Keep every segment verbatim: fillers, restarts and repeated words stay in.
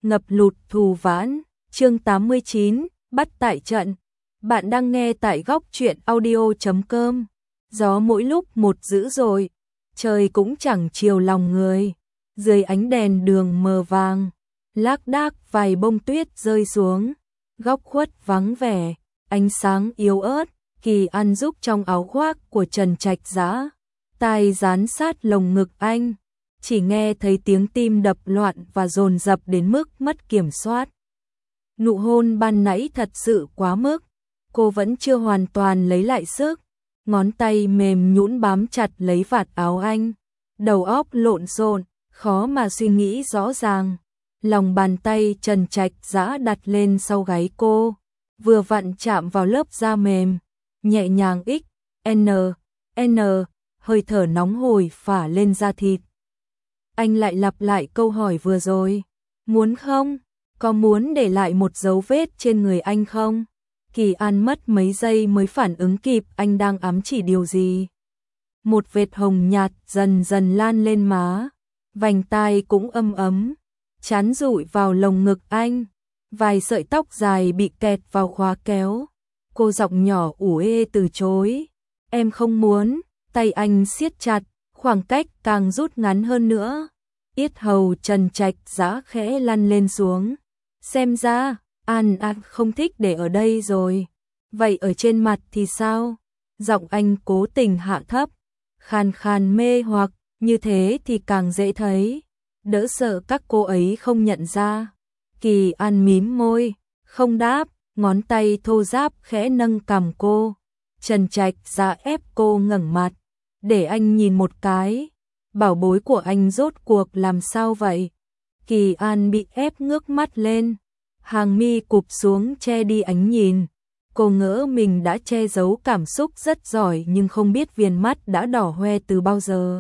ngập lụt thù vãn, chương tám mươi chín, bắt tại trận. Bạn đang nghe tại góc truyện audio chấm com. Gió mỗi lúc một dữ dội, trời cũng chẳng chiều lòng người. Dưới ánh đèn đường mờ vàng, lác đác vài bông tuyết rơi xuống, góc khuất vắng vẻ, ánh sáng yếu ớt. Kỳ An giúp trong áo khoác của Trần Trạch Dã, tai dán sát lồng ngực anh, chỉ nghe thấy tiếng tim đập loạn và dồn dập đến mức mất kiểm soát. Nụ hôn ban nãy thật sự quá mức, cô vẫn chưa hoàn toàn lấy lại sức, ngón tay mềm nhũn bám chặt lấy vạt áo anh, đầu óc lộn xộn, khó mà suy nghĩ rõ ràng. Lòng bàn tay Trần Trạch Dã đặt lên sau gáy cô, vừa vặn chạm vào lớp da mềm, nhẹ nhàng x, n, n, hơi thở nóng hổi phả lên da thịt. Anh lại lặp lại câu hỏi vừa rồi, muốn không? Có muốn để lại một dấu vết trên người anh không? Kỳ An mất mấy giây mới phản ứng kịp anh đang ám chỉ điều gì. Một vệt hồng nhạt dần dần lan lên má, vành tai cũng âm ấm, chán dụi vào lồng ngực anh, vài sợi tóc dài bị kẹt vào khóa kéo. Cô giọng nhỏ ủ ê từ chối, em không muốn. Tay anh siết chặt, khoảng cách càng rút ngắn hơn nữa. Yết hầu Trần Trạch Dã khẽ lăn lên xuống. Xem ra, An An không thích để ở đây rồi. Vậy ở trên mặt thì sao? Giọng anh cố tình hạ thấp, khàn khàn mê hoặc, như thế thì càng dễ thấy. Đỡ sợ các cô ấy không nhận ra. Kỳ An mím môi, không đáp, ngón tay thô ráp khẽ nâng cằm cô. Trần Trạch Dã ép cô ngẩng mặt, để anh nhìn một cái. Bảo bối của anh rốt cuộc làm sao vậy? Kỳ An bị ép ngước mắt lên, hàng mi cụp xuống che đi ánh nhìn. Cô ngỡ mình đã che giấu cảm xúc rất giỏi nhưng không biết viền mắt đã đỏ hoe từ bao giờ.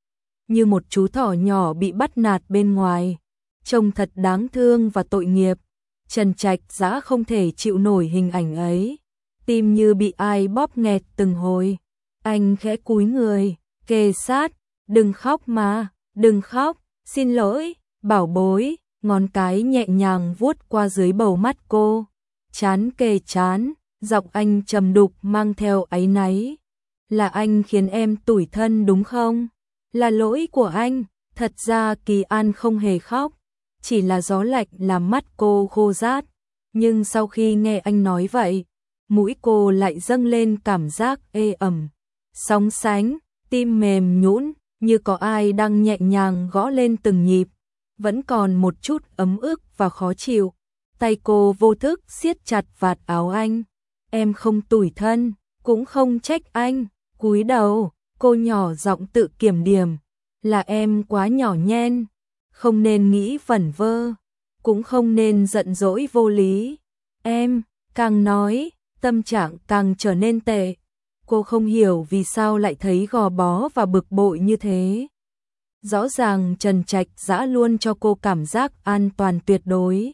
Như một chú thỏ nhỏ bị bắt nạt bên ngoài, trông thật đáng thương và tội nghiệp. Trần Trạch Dã không thể chịu nổi hình ảnh ấy, tim như bị ai bóp nghẹt từng hồi. Anh khẽ cúi người, kề sát, đừng khóc mà, đừng khóc, xin lỗi, bảo bối, ngón cái nhẹ nhàng vuốt qua dưới bầu mắt cô, chán kề chán, giọng anh trầm đục mang theo áy náy. Là anh khiến em tủi thân đúng không? Là lỗi của anh. Thật ra Kỳ An không hề khóc, chỉ là gió lạnh làm mắt cô khô rát. Nhưng sau khi nghe anh nói vậy, mũi cô lại dâng lên cảm giác ê ẩm, sóng sánh, tim mềm nhũn, như có ai đang nhẹ nhàng gõ lên từng nhịp. Vẫn còn một chút ấm ức và khó chịu. Tay cô vô thức siết chặt vạt áo anh. Em không tủi thân, cũng không trách anh. Cúi đầu, cô nhỏ giọng tự kiểm điểm. Là em quá nhỏ nhen, không nên nghĩ vẩn vơ, cũng không nên giận dỗi vô lý. Em, càng nói, tâm trạng càng trở nên tệ. Cô không hiểu vì sao lại thấy gò bó và bực bội như thế. Rõ ràng Trần Trạch Dã luôn cho cô cảm giác an toàn tuyệt đối.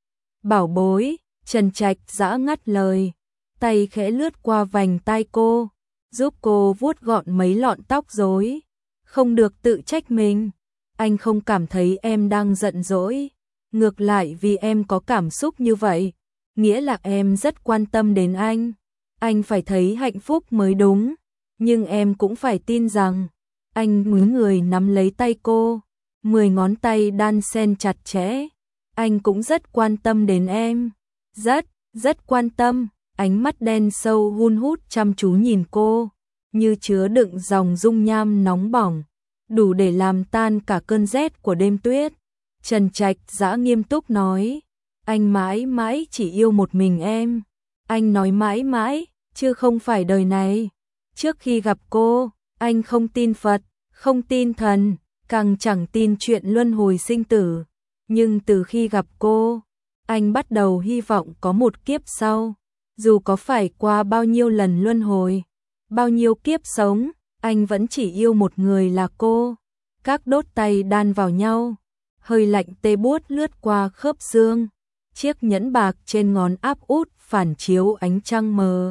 Bảo bối, Trần Trạch Dã ngắt lời, tay khẽ lướt qua vành tai cô, giúp cô vuốt gọn mấy lọn tóc rối. Không được tự trách mình, anh không cảm thấy em đang giận dỗi. Ngược lại vì em có cảm xúc như vậy, nghĩa là em rất quan tâm đến anh. Anh phải thấy hạnh phúc mới đúng, nhưng em cũng phải tin rằng. Anh cúi người nắm lấy tay cô, mười ngón tay đan xen chặt chẽ. Anh cũng rất quan tâm đến em, rất, rất quan tâm. Ánh mắt đen sâu hun hút chăm chú nhìn cô, như chứa đựng dòng dung nham nóng bỏng, đủ để làm tan cả cơn rét của đêm tuyết. Trần Trạch Dã nghiêm túc nói, anh mãi mãi chỉ yêu một mình em. Anh nói mãi mãi, chứ không phải đời này. Trước khi gặp cô, anh không tin Phật, không tin thần, càng chẳng tin chuyện luân hồi sinh tử. Nhưng từ khi gặp cô, anh bắt đầu hy vọng có một kiếp sau. Dù có phải qua bao nhiêu lần luân hồi, bao nhiêu kiếp sống, anh vẫn chỉ yêu một người là cô. Các đốt tay đan vào nhau, hơi lạnh tê buốt lướt qua khớp xương. Chiếc nhẫn bạc trên ngón áp út phản chiếu ánh trăng mờ.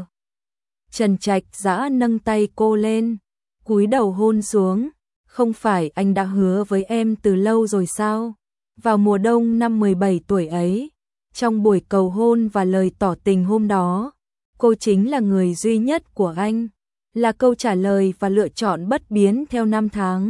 Trần Trạch Dã nâng tay cô lên, cúi đầu hôn xuống. Không phải anh đã hứa với em từ lâu rồi sao? Vào mùa đông năm mười bảy tuổi ấy, trong buổi cầu hôn và lời tỏ tình hôm đó, cô chính là người duy nhất của anh, là câu trả lời và lựa chọn bất biến theo năm tháng.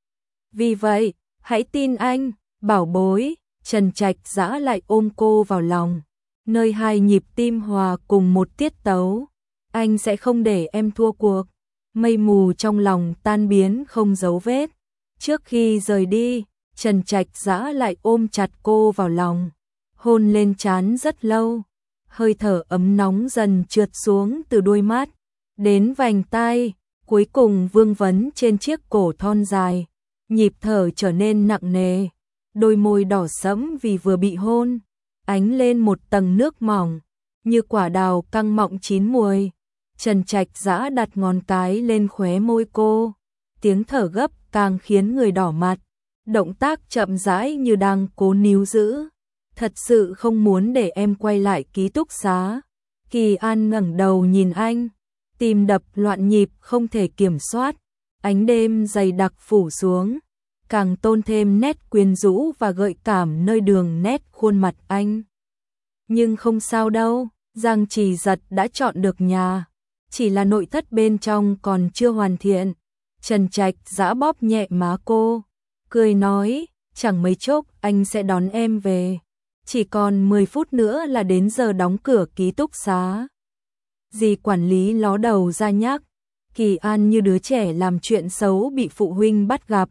Vì vậy, hãy tin anh, bảo bối. Trần Trạch Dã lại ôm cô vào lòng, nơi hai nhịp tim hòa cùng một tiết tấu. Anh sẽ không để em thua cuộc. Mây mù trong lòng tan biến không dấu vết. Trước khi rời đi, Trần Trạch Dã lại ôm chặt cô vào lòng, hôn lên trán rất lâu. Hơi thở ấm nóng dần trượt xuống từ đôi mắt đến vành tai, cuối cùng vương vấn trên chiếc cổ thon dài. Nhịp thở trở nên nặng nề, đôi môi đỏ sẫm vì vừa bị hôn, ánh lên một tầng nước mỏng, như quả đào căng mọng chín muồi. Trần Trạch Dã đặt ngón cái lên khóe môi cô, tiếng thở gấp càng khiến người đỏ mặt, động tác chậm rãi như đang cố níu giữ. Thật sự không muốn để em quay lại ký túc xá. Kỳ An ngẩng đầu nhìn anh, tim đập loạn nhịp không thể kiểm soát. Ánh đêm dày đặc phủ xuống, càng tôn thêm nét quyến rũ và gợi cảm nơi đường nét khuôn mặt anh. Nhưng không sao đâu, Giang Trì Giật đã chọn được nhà, chỉ là nội thất bên trong còn chưa hoàn thiện. Trần Trạch Dã bóp nhẹ má cô, cười nói, chẳng mấy chốc anh sẽ đón em về. Chỉ còn mười phút nữa là đến giờ đóng cửa ký túc xá. Dì quản lý ló đầu ra nhắc. Kỳ An như đứa trẻ làm chuyện xấu bị phụ huynh bắt gặp,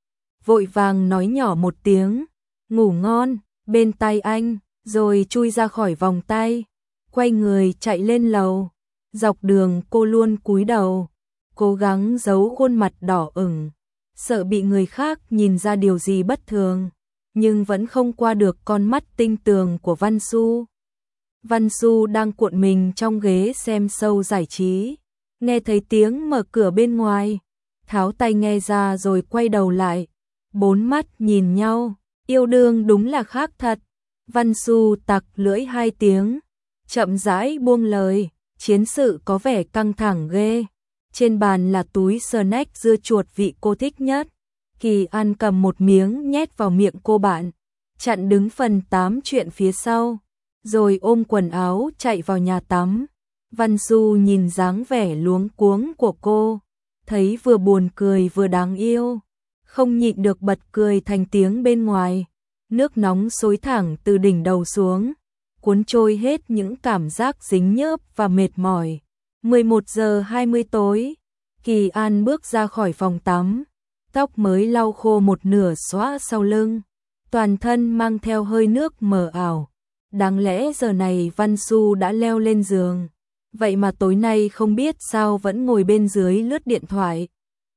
vội vàng nói nhỏ một tiếng, ngủ ngon, bên tai anh, rồi chui ra khỏi vòng tay, quay người chạy lên lầu. Dọc đường cô luôn cúi đầu, cố gắng giấu khuôn mặt đỏ ửng, sợ bị người khác nhìn ra điều gì bất thường, nhưng vẫn không qua được con mắt tinh tường của Văn Xu. Văn Xu đang cuộn mình trong ghế xem show giải trí, nghe thấy tiếng mở cửa bên ngoài, tháo tai nghe ra rồi quay đầu lại, bốn mắt nhìn nhau, yêu đương đúng là khác thật. Văn Xu tặc lưỡi hai tiếng, chậm rãi buông lời, chiến sự có vẻ căng thẳng ghê. Trên bàn là túi snack dưa chuột vị cô thích nhất. Kỳ An cầm một miếng nhét vào miệng cô bạn, chặn đứng phần tám chuyện phía sau, rồi ôm quần áo chạy vào nhà tắm. Văn Xu nhìn dáng vẻ luống cuống của cô, thấy vừa buồn cười vừa đáng yêu, không nhịn được bật cười thành tiếng bên ngoài. Nước nóng xối thẳng từ đỉnh đầu xuống, cuốn trôi hết những cảm giác dính nhớp và mệt mỏi. mười một giờ hai mươi tối, Kỳ An bước ra khỏi phòng tắm, tóc mới lau khô một nửa xõa sau lưng, toàn thân mang theo hơi nước mờ ảo. Đáng lẽ giờ này Văn Xu đã leo lên giường, vậy mà tối nay không biết sao vẫn ngồi bên dưới lướt điện thoại.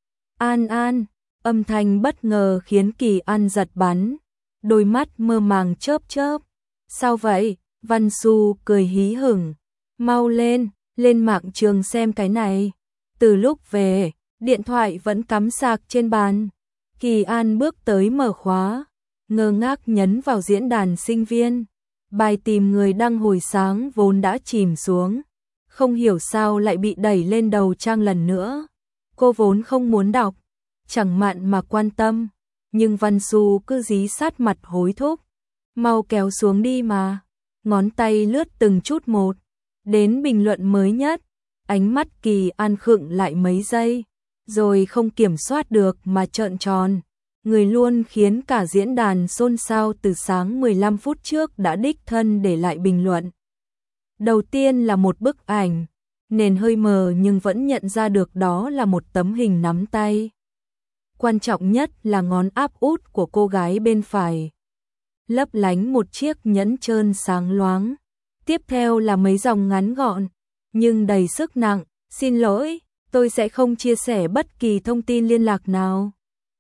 An An, âm thanh bất ngờ khiến Kỳ An giật bắn, đôi mắt mơ màng chớp chớp. Sao vậy? Văn Xu cười hí hửng, mau lên, lên mạng trường xem cái này. Từ lúc về, điện thoại vẫn cắm sạc trên bàn. Kỳ An bước tới mở khóa, ngơ ngác nhấn vào diễn đàn sinh viên. Bài tìm người đăng hồi sáng vốn đã chìm xuống, không hiểu sao lại bị đẩy lên đầu trang lần nữa. Cô vốn không muốn đọc, chẳng mặn mà quan tâm, nhưng Văn Xu cứ dí sát mặt hối thúc. Mau kéo xuống đi mà. Ngón tay lướt từng chút một, đến bình luận mới nhất. Ánh mắt Kỳ An khựng lại mấy giây, rồi không kiểm soát được mà trợn tròn. Người luôn khiến cả diễn đàn xôn xao từ sáng mười lăm phút trước đã đích thân để lại bình luận. Đầu tiên là một bức ảnh, nền hơi mờ nhưng vẫn nhận ra được đó là một tấm hình nắm tay. Quan trọng nhất là ngón áp út của cô gái bên phải, lấp lánh một chiếc nhẫn trơn sáng loáng. Tiếp theo là mấy dòng ngắn gọn, nhưng đầy sức nặng. Xin lỗi, tôi sẽ không chia sẻ bất kỳ thông tin liên lạc nào.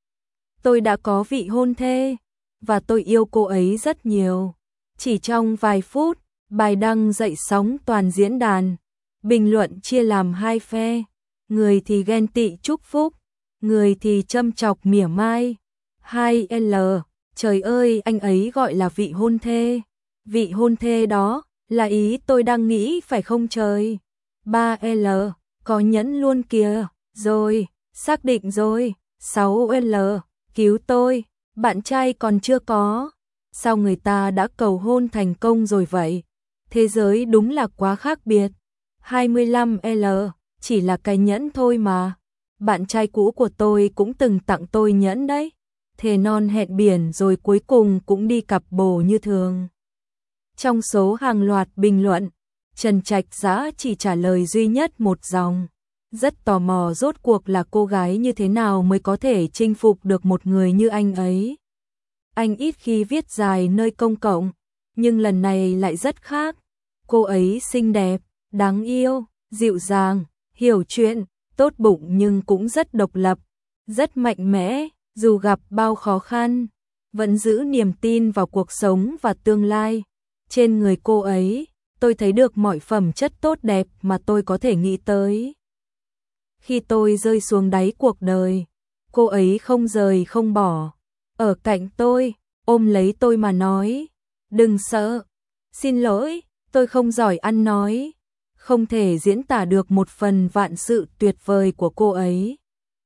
Tôi đã có vị hôn thê, và tôi yêu cô ấy rất nhiều. Chỉ trong vài phút, bài đăng dậy sóng toàn diễn đàn. Bình luận chia làm hai phe, người thì ghen tị chúc phúc, người thì châm chọc mỉa mai. hai L, trời ơi, anh ấy gọi là vị hôn thê. Vị hôn thê đó là ý tôi đang nghĩ phải không trời. ba L, có nhẫn luôn kìa. Rồi, xác định rồi. sáu L, cứu tôi, bạn trai còn chưa có. sao người ta đã cầu hôn thành công rồi vậy? Thế giới đúng là quá khác biệt. hai mươi lăm L, chỉ là cái nhẫn thôi mà. Bạn trai cũ của tôi cũng từng tặng tôi nhẫn đấy. Thề non hẹn biển rồi cuối cùng cũng đi cặp bồ như thường. Trong số hàng loạt bình luận, Trần Trạch Dã chỉ trả lời duy nhất một dòng. Rất tò mò rốt cuộc là cô gái như thế nào mới có thể chinh phục được một người như anh ấy. Anh ít khi viết dài nơi công cộng, nhưng lần này lại rất khác. Cô ấy xinh đẹp, đáng yêu, dịu dàng, hiểu chuyện, tốt bụng nhưng cũng rất độc lập, rất mạnh mẽ, dù gặp bao khó khăn, vẫn giữ niềm tin vào cuộc sống và tương lai. Trên người cô ấy, tôi thấy được mọi phẩm chất tốt đẹp mà tôi có thể nghĩ tới. Khi tôi rơi xuống đáy cuộc đời, cô ấy không rời không bỏ, ở cạnh tôi, ôm lấy tôi mà nói, đừng sợ, xin lỗi, tôi không giỏi ăn nói, không thể diễn tả được một phần vạn sự tuyệt vời của cô ấy.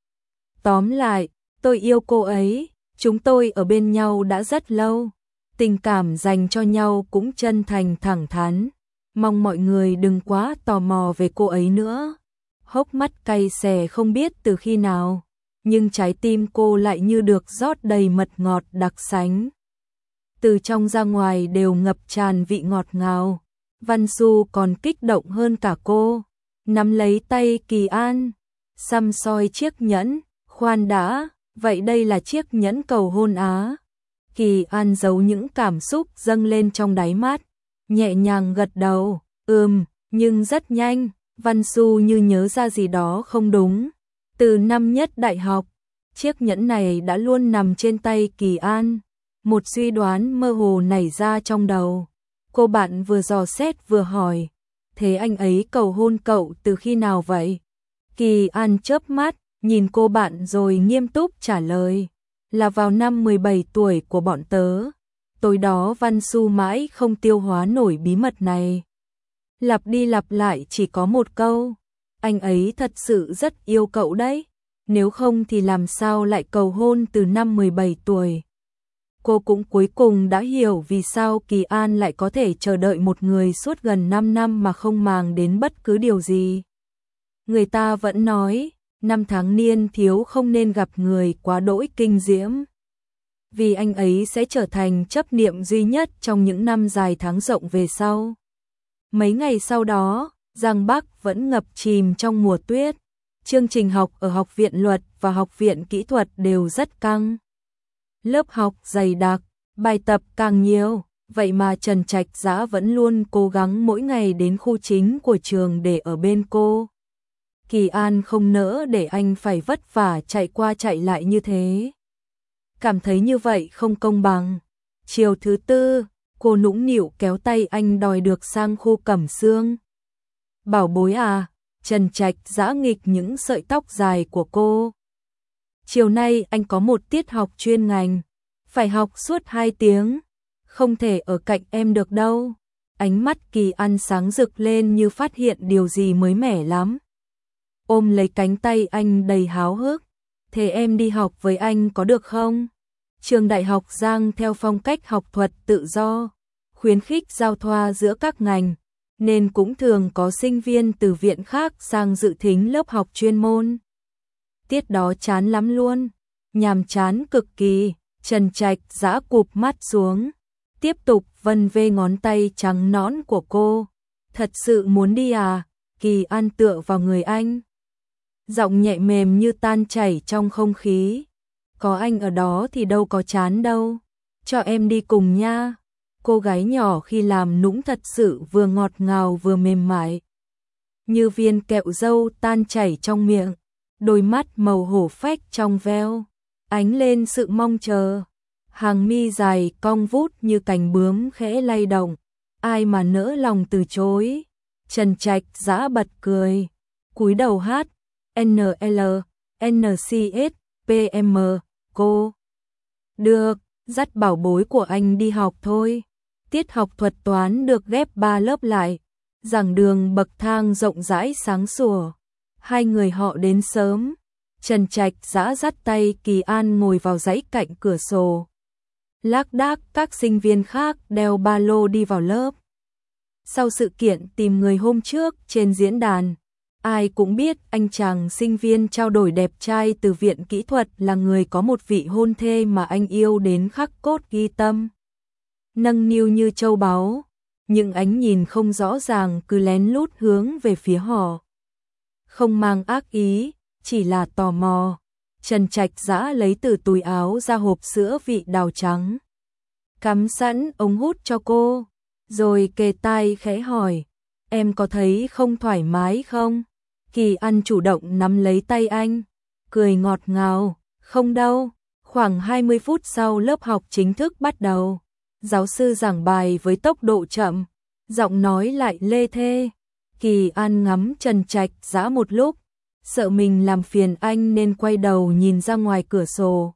Tóm lại, tôi yêu cô ấy, chúng tôi ở bên nhau đã rất lâu, tình cảm dành cho nhau cũng chân thành thẳng thắn, mong mọi người đừng quá tò mò về cô ấy nữa. Hốc mắt cay xè không biết từ khi nào, nhưng trái tim cô lại như được rót đầy mật ngọt đặc sánh. Từ trong ra ngoài đều ngập tràn vị ngọt ngào. Văn Xu còn kích động hơn cả cô, nắm lấy tay Kỳ An, xăm soi chiếc nhẫn, khoan đã, vậy đây là chiếc nhẫn cầu hôn á. Kỳ An giấu những cảm xúc dâng lên trong đáy mắt, nhẹ nhàng gật đầu, ừm, nhưng rất nhanh, Văn Xu như nhớ ra gì đó không đúng. Từ năm nhất đại học, chiếc nhẫn này đã luôn nằm trên tay Kỳ An, một suy đoán mơ hồ nảy ra trong đầu. Cô bạn vừa dò xét vừa hỏi, thế anh ấy cầu hôn cậu từ khi nào vậy? Kỳ An chớp mắt, nhìn cô bạn rồi nghiêm túc trả lời, là vào năm mười bảy tuổi của bọn tớ. Tối đó Văn Xu mãi không tiêu hóa nổi bí mật này. Lặp đi lặp lại chỉ có một câu, anh ấy thật sự rất yêu cậu đấy, nếu không thì làm sao lại cầu hôn từ năm mười bảy tuổi. Cô cũng cuối cùng đã hiểu vì sao Kỳ An lại có thể chờ đợi một người suốt gần năm năm mà không màng đến bất cứ điều gì. Người ta vẫn nói, năm tháng niên thiếu không nên gặp người quá đỗi kinh diễm. Vì anh ấy sẽ trở thành chấp niệm duy nhất trong những năm dài tháng rộng về sau. Mấy ngày sau đó, Giang Bắc vẫn ngập chìm trong mùa tuyết. Chương trình học ở Học viện Luật và Học viện Kỹ thuật đều rất căng. Lớp học dày đặc, bài tập càng nhiều, vậy mà Trần Trạch Dã vẫn luôn cố gắng mỗi ngày đến khu chính của trường để ở bên cô. Kỳ An không nỡ để anh phải vất vả chạy qua chạy lại như thế. Cảm thấy như vậy không công bằng. Chiều thứ tư, cô nũng nịu kéo tay anh đòi được sang khu Cẩm Sương. Bảo bối à, Trần Trạch Dã nghịch những sợi tóc dài của cô. Chiều nay anh có một tiết học chuyên ngành, phải học suốt hai tiếng, không thể ở cạnh em được đâu. Ánh mắt Kỳ An sáng rực lên như phát hiện điều gì mới mẻ lắm. Ôm lấy cánh tay anh đầy háo hức, thế em đi học với anh có được không? Trường Đại học Giang theo phong cách học thuật tự do, khuyến khích giao thoa giữa các ngành, nên cũng thường có sinh viên từ viện khác sang dự thính lớp học chuyên môn. Tiết đó chán lắm luôn, nhàm chán cực kỳ. Trần Trạch Dã cụp mắt xuống, tiếp tục vân vê ngón tay trắng nõn của cô. Thật sự muốn đi à? Kỳ An tựa vào người anh, giọng nhẹ mềm như tan chảy trong không khí. Có anh ở đó thì đâu có chán đâu, cho em đi cùng nha. Cô gái nhỏ khi làm nũng thật sự vừa ngọt ngào vừa mềm mại, như viên kẹo dâu tan chảy trong miệng. Đôi mắt màu hổ phách trong veo, ánh lên sự mong chờ. Hàng mi dài cong vút như cành bướm khẽ lay động, ai mà nỡ lòng từ chối. Trần Trạch Dã bật cười, cúi đầu hát en lờ en xê ét pê em, cô. Được, dắt bảo bối của anh đi học thôi. Tiết học thuật toán được ghép ba lớp lại, giảng đường bậc thang rộng rãi sáng sủa. Hai người họ đến sớm. Trần Trạch Dã dắt tay Kỳ An ngồi vào dãy cạnh cửa sổ. Lác đác các sinh viên khác đeo ba lô đi vào lớp. Sau sự kiện tìm người hôm trước trên diễn đàn, ai cũng biết anh chàng sinh viên trao đổi đẹp trai từ viện kỹ thuật là người có một vị hôn thê mà anh yêu đến khắc cốt ghi tâm. Nâng niu như châu báu, những ánh nhìn không rõ ràng cứ lén lút hướng về phía họ. Không mang ác ý, chỉ là tò mò. Trần Trạch Dã lấy từ túi áo ra hộp sữa vị đào trắng, cắm sẵn ống hút cho cô, rồi kề tai khẽ hỏi, em có thấy không thoải mái không? Kỳ An chủ động nắm lấy tay anh, cười ngọt ngào, không đâu. Khoảng hai mươi phút sau lớp học chính thức bắt đầu. Giáo sư giảng bài với tốc độ chậm, giọng nói lại lê thê. Kỳ An ngắm Trần Trạch Dã một lúc, sợ mình làm phiền anh nên quay đầu nhìn ra ngoài cửa sổ.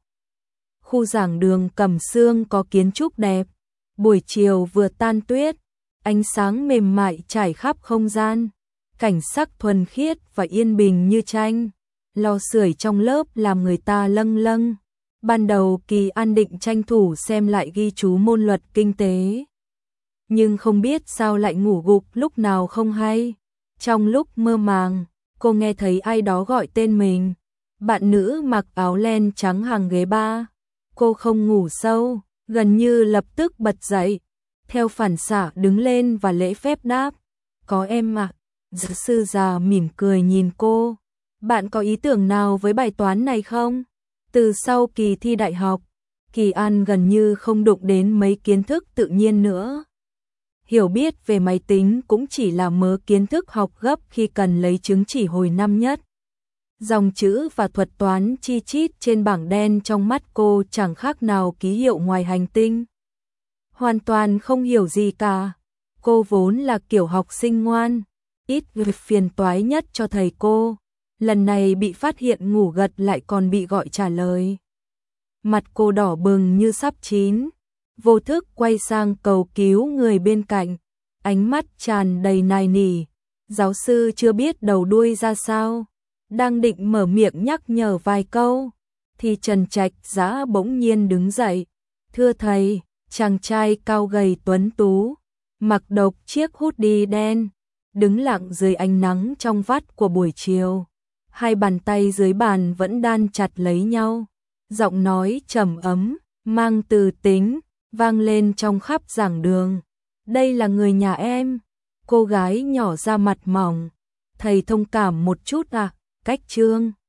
Khu giảng đường Cẩm Sương có kiến trúc đẹp, buổi chiều vừa tan tuyết, ánh sáng mềm mại trải khắp không gian, cảnh sắc thuần khiết và yên bình như tranh. Lò sưởi trong lớp làm người ta lâng lâng. Ban đầu Kỳ An định tranh thủ xem lại ghi chú môn luật kinh tế, nhưng không biết sao lại ngủ gục lúc nào không hay. Trong lúc mơ màng, cô nghe thấy ai đó gọi tên mình. Bạn nữ mặc áo len trắng hàng ghế ba. Cô không ngủ sâu, gần như lập tức bật dậy, theo phản xạ đứng lên và lễ phép đáp, có em ạ. Giáo sư già mỉm cười nhìn cô, bạn có ý tưởng nào với bài toán này không? Từ sau kỳ thi đại học, Kỳ An gần như không đụng đến mấy kiến thức tự nhiên nữa. Hiểu biết về máy tính cũng chỉ là mớ kiến thức học gấp khi cần lấy chứng chỉ hồi năm nhất. Dòng chữ và thuật toán chi chít trên bảng đen trong mắt cô chẳng khác nào ký hiệu ngoài hành tinh. Hoàn toàn không hiểu gì cả. Cô vốn là kiểu học sinh ngoan, ít việc phiền toái nhất cho thầy cô. Lần này bị phát hiện ngủ gật lại còn bị gọi trả lời. Mặt cô đỏ bừng như sắp chín, vô thức quay sang cầu cứu người bên cạnh, ánh mắt tràn đầy nài nỉ. Giáo sư chưa biết đầu đuôi ra sao, đang định mở miệng nhắc nhở vài câu, thì Trần Trạch Dã bỗng nhiên đứng dậy. Thưa thầy, chàng trai cao gầy tuấn tú, mặc độc chiếc hoodie đen, đứng lặng dưới ánh nắng trong vắt của buổi chiều. Hai bàn tay dưới bàn vẫn đan chặt lấy nhau. Giọng nói trầm ấm, mang từ tính, vang lên trong khắp giảng đường. Đây là người nhà em. Cô gái nhỏ ra mặt mỏng. Thầy thông cảm một chút à, cách trương.